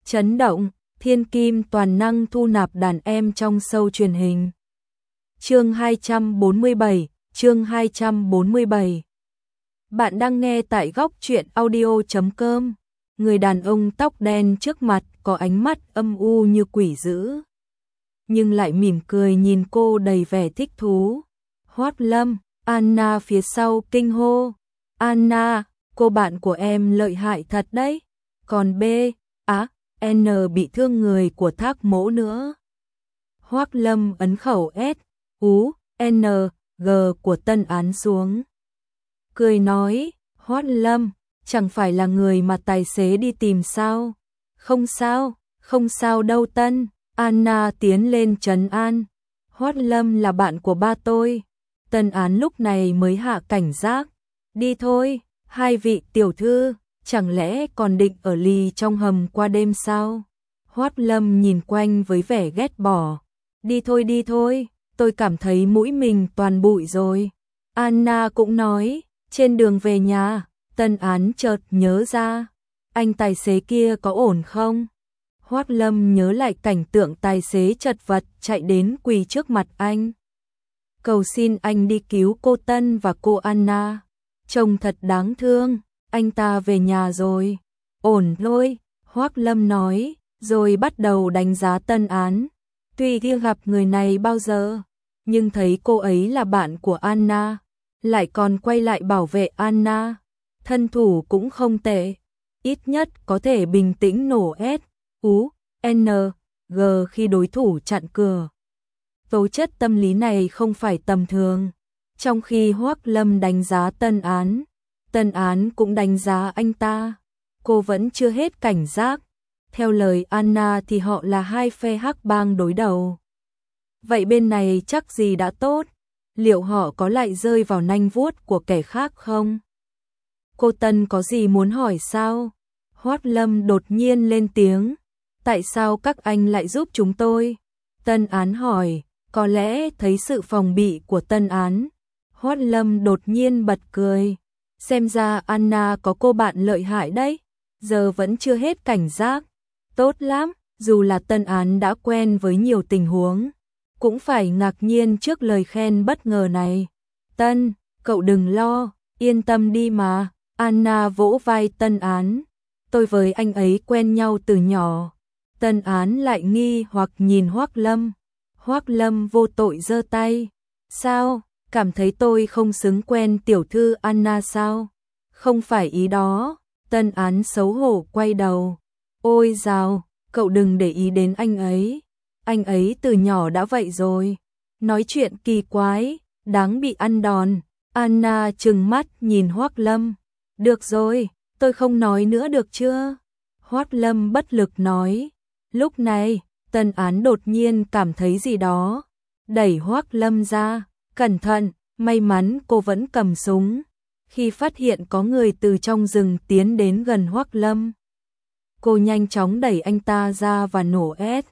Chấn động, thiên kim toàn năng thu nạp đàn em trong show truyền hình. Chương 247, chương 247. Bạn đang nghe tại góc truyện audio.com. Người đàn ông tóc đen trước mặt có ánh mắt âm u như quỷ dữ, nhưng lại mỉm cười nhìn cô đầy vẻ thích thú. Hoác Lâm, Anna phía sau kinh hô. Anna, cô bạn của em lợi hại thật đấy. Còn B, N bị thương người của Thác Mỗ nữa. Hoác Lâm ấn khẩu S, N, G của Tân Án xuống. Cười nói, Hoác Lâm, chẳng phải là người mà tài xế đi tìm sao? Không sao đâu Tân. Anna tiến lên trấn an. Hoác Lâm là bạn của ba tôi. Tân Án lúc này mới hạ cảnh giác. Đi thôi, hai vị tiểu thư, chẳng lẽ còn định ở lì trong hầm qua đêm sao? Hoác Lâm nhìn quanh với vẻ ghét bỏ. Đi thôi, tôi cảm thấy mũi mình toàn bụi rồi. Anna cũng nói, trên đường về nhà, Tân Án chợt nhớ ra, anh tài xế kia có ổn không? Hoác Lâm nhớ lại cảnh tượng tài xế chật vật chạy đến quỳ trước mặt anh. Cầu xin anh đi cứu cô Tân và cô Anna. Trông thật đáng thương, anh ta về nhà rồi. Ổn thôi, Hoác Lâm nói, rồi bắt đầu đánh giá Tân Án. Tuy chưa gặp người này bao giờ, nhưng thấy cô ấy là bạn của Anna, lại còn quay lại bảo vệ Anna. Thân thủ cũng không tệ, ít nhất có thể bình tĩnh nổ S, N, G khi đối thủ chặn cửa. Tố chất tâm lý này không phải tầm thường. Trong khi Hoác Lâm đánh giá Tân Án cũng đánh giá anh ta. Cô vẫn chưa hết cảnh giác. Theo lời Anna thì họ là hai phe hắc bang đối đầu. Vậy bên này chắc gì đã tốt. Liệu họ có lại rơi vào nanh vuốt của kẻ khác không? Cô Tân có gì muốn hỏi sao? Hoác Lâm đột nhiên lên tiếng. Tại sao các anh lại giúp chúng tôi? Tân Án hỏi. Có lẽ thấy sự phòng bị của Tân Án, Hoác Lâm đột nhiên bật cười. Xem ra Anna có cô bạn lợi hại đấy, giờ vẫn chưa hết cảnh giác. Tốt lắm, dù là Tân Án đã quen với nhiều tình huống, cũng phải ngạc nhiên trước lời khen bất ngờ này. Tân, cậu đừng lo, yên tâm đi mà. Anna vỗ vai Tân Án. Tôi với anh ấy quen nhau từ nhỏ. Tân Án lại nghi hoặc nhìn Hoác Lâm. Hoác Lâm vô tội giơ tay. Sao, cảm thấy tôi không xứng quen tiểu thư Anna sao? Không phải ý đó. Tân Án xấu hổ quay đầu. Ôi dào, cậu đừng để ý đến anh ấy. Anh ấy từ nhỏ đã vậy rồi. Nói chuyện kỳ quái, đáng bị ăn đòn. Anna trừng mắt nhìn Hoác Lâm. Được rồi, tôi không nói nữa được chưa? Hoác Lâm bất lực nói. Lúc này, Tân Án đột nhiên cảm thấy gì đó. Đẩy Hoác Lâm ra. Cẩn thận, may mắn cô vẫn cầm súng. Khi phát hiện có người từ trong rừng tiến đến gần Hoác Lâm, cô nhanh chóng đẩy anh ta ra và nổ S,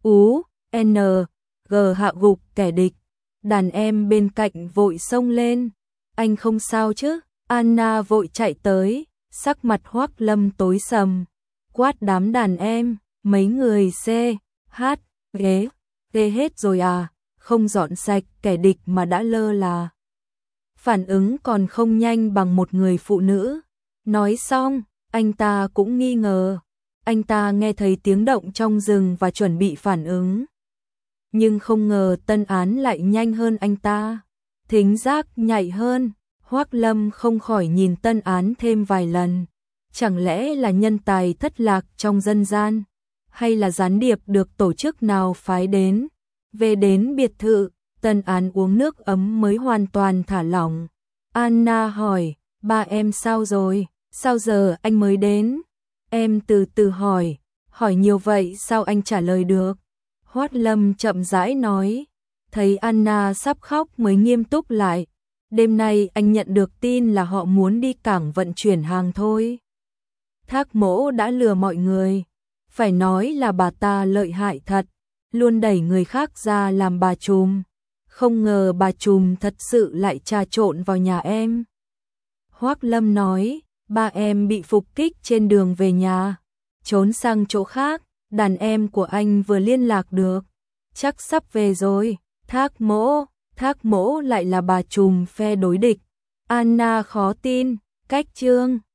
N, G hạ gục kẻ địch. Đàn em bên cạnh vội xông lên. Anh không sao chứ? Anna vội chạy tới, sắc mặt Hoác Lâm tối sầm. Quát đám đàn em, mấy người C, H, ghé hết rồi à? Không dọn sạch kẻ địch mà đã lơ là. Phản ứng còn không nhanh bằng một người phụ nữ. Nói xong, anh ta cũng nghi ngờ. Anh ta nghe thấy tiếng động trong rừng và chuẩn bị phản ứng. Nhưng không ngờ Tân Án lại nhanh hơn anh ta. Thính giác nhạy hơn. Hoác Lâm không khỏi nhìn Tân Án thêm vài lần. Chẳng lẽ là nhân tài thất lạc trong dân gian? Hay là gián điệp được tổ chức nào phái đến? Về đến biệt thự, Tân Án uống nước ấm mới hoàn toàn thả lỏng. Anna hỏi, ba em sao rồi? Sao giờ anh mới đến? Em từ từ hỏi nhiều vậy sao anh trả lời được? Hoác Lâm chậm rãi nói. Thấy Anna sắp khóc mới nghiêm túc lại. Đêm nay anh nhận được tin là họ muốn đi cảng vận chuyển hàng thôi. Thác Mỗ đã lừa mọi người. Phải nói là bà ta lợi hại thật. Luôn đẩy người khác ra làm bà trùm. Không ngờ bà trùm thật sự lại trà trộn vào nhà em. Hoác Lâm nói, ba em bị phục kích trên đường về nhà. trốn sang chỗ khác, đàn em của anh vừa liên lạc được, chắc sắp về rồi. Thác mỗ lại là bà trùm phe đối địch. Anna khó tin, cách chương